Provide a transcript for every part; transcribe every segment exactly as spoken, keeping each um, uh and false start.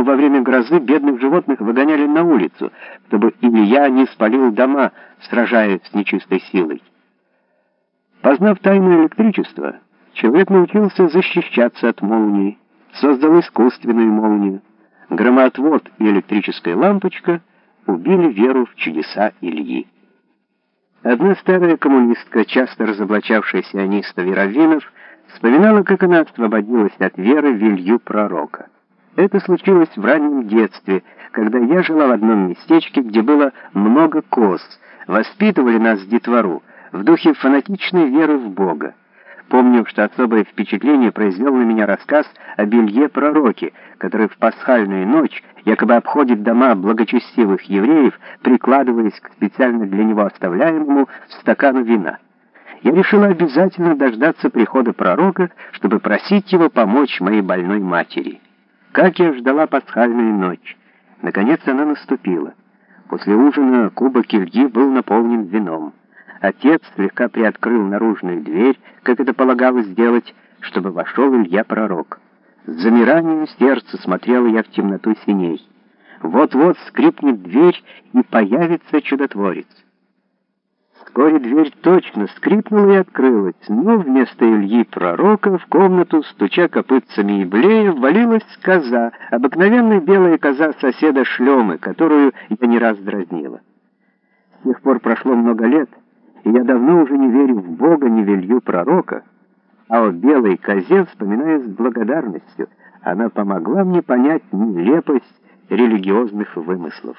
во время грозы бедных животных выгоняли на улицу, чтобы Илья не спалил дома, сражаясь с нечистой силой. Познав тайну электричества, человек научился защищаться от молнии, создал искусственную молнию. Громоотвод и электрическая лампочка убили веру в чудеса Ильи. Одна старая коммунистка, часто разоблачавшая сионистов и раввинов, вспоминала, как она освободилась от веры в Илью пророка. Это случилось в раннем детстве, когда я жила в одном местечке, где было много коз. Воспитывали нас детвору в духе фанатичной веры в Бога. Помню, что особое впечатление произвел на меня рассказ об Илье пророке, который в пасхальную ночь якобы обходит дома благочестивых евреев, прикладываясь к специально для него оставляемому стакану вина. Я решила обязательно дождаться прихода пророка, чтобы просить его помочь моей больной матери. Как я ждала пасхальную ночь. Наконец она наступила. После ужина кубок Ильи был наполнен вином. Отец слегка приоткрыл наружную дверь, как это полагалось сделать, чтобы вошел Илья-пророк. С замиранием сердца смотрела я в темноту синей. Вот-вот скрипнет дверь, и появится чудотворец. Вскоре дверь точно скрипнула и открылась, но вместо Ильи-пророка в комнату, стуча копытцами и блея, ввалилась коза, обыкновенная белая коза соседа Шлемы, которую я не раз дразнила. С тех пор прошло много лет, и я давно уже не верю в Бога, ни в Илью пророка, а о белой козе вспоминаю с благодарностью. Она помогла мне понять нелепость религиозных вымыслов.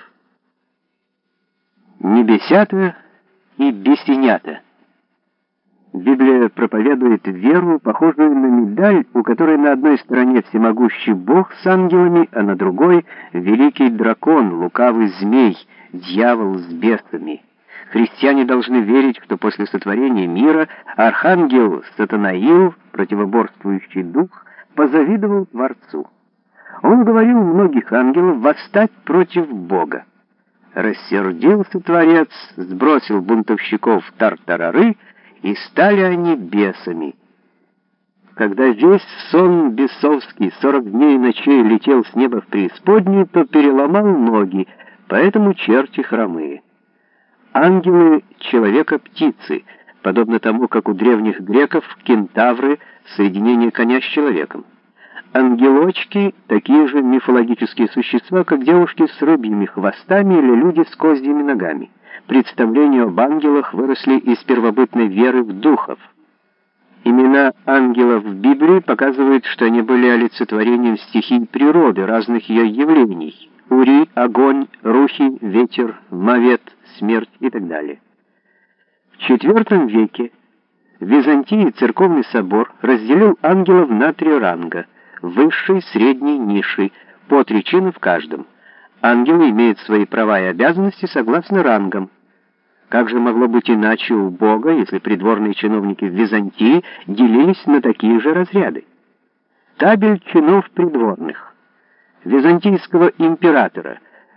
Небесята и бесенята. Библия проповедует веру, похожую на медаль, у которой на одной стороне всемогущий Бог с ангелами, а на другой — великий дракон, лукавый змей, дьявол с бесами. Христиане должны верить, что после сотворения мира архангел Сатанаил, противоборствующий дух, позавидовал Творцу. Он говорил многих ангелов восстать против Бога. Рассердился Творец, сбросил бунтовщиков в тартарары, и стали они бесами. Когда весь сон бесовский сорок дней и ночей летел с неба в преисподнюю, то переломал ноги, поэтому черти хромые. Ангелы — человека-птицы, подобно тому, как у древних греков кентавры — соединение коня с человеком. Ангелочки — такие же мифологические существа, как девушки с рыбьими хвостами или люди с козьими ногами. Представления об ангелах выросли из первобытной веры в духов. Имена ангелов в Библии показывают, что они были олицетворением стихий природы, разных ее явлений. Ури, огонь, рухи, ветер, мавет, смерть и так далее. В четвёртом веке в Византии церковный собор разделил ангелов на три ранга: высший, средний, низший, по три чина в каждом. Ангелы имеют свои права и обязанности согласно рангам. Как же могло быть иначе у Бога, если придворные чиновники в Византии делились на такие же разряды? Табель чинов придворных византийского императора: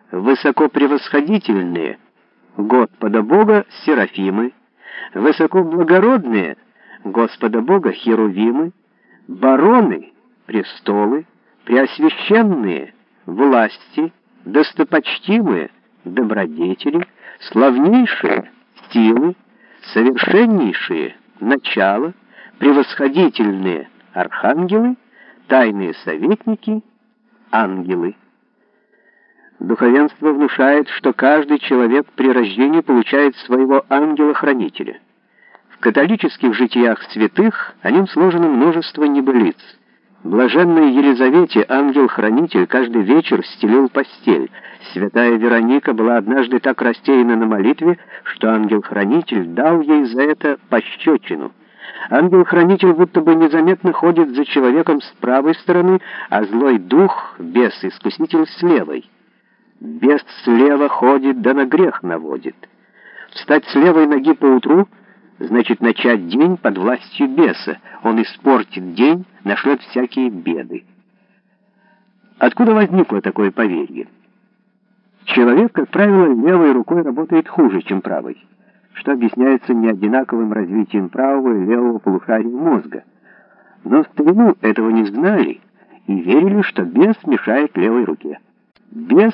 высокопревосходительные Господа Бога серафимы, высокоблагородные Господа Бога херувимы, бароны престолы, преосвященные власти, достопочтимые добродетели, славнейшие силы, совершеннейшие начала, превосходительные архангелы, тайные советники, ангелы. Духовенство внушает, что каждый человек при рождении получает своего ангела-хранителя. В католических житиях святых о нем сложено множество небылиц. Блаженной Елизавете ангел-хранитель каждый вечер стелил постель. Святая Вероника была однажды так растеряна на молитве, что ангел-хранитель дал ей за это пощечину. Ангел-хранитель будто бы незаметно ходит за человеком с правой стороны, а злой дух, бес-искуситель, с левой. Бес слева ходит, да на грех наводит. Встать с левой ноги поутру — значит начать день под властью беса. Он испортит день, нашлет всякие беды. Откуда возникло такое поверье? Человек, как правило, левой рукой работает хуже, чем правой, что объясняется неодинаковым развитием правого и левого полушария мозга. Но в старину этого не знали, и верили, что бес мешает левой руке. Бес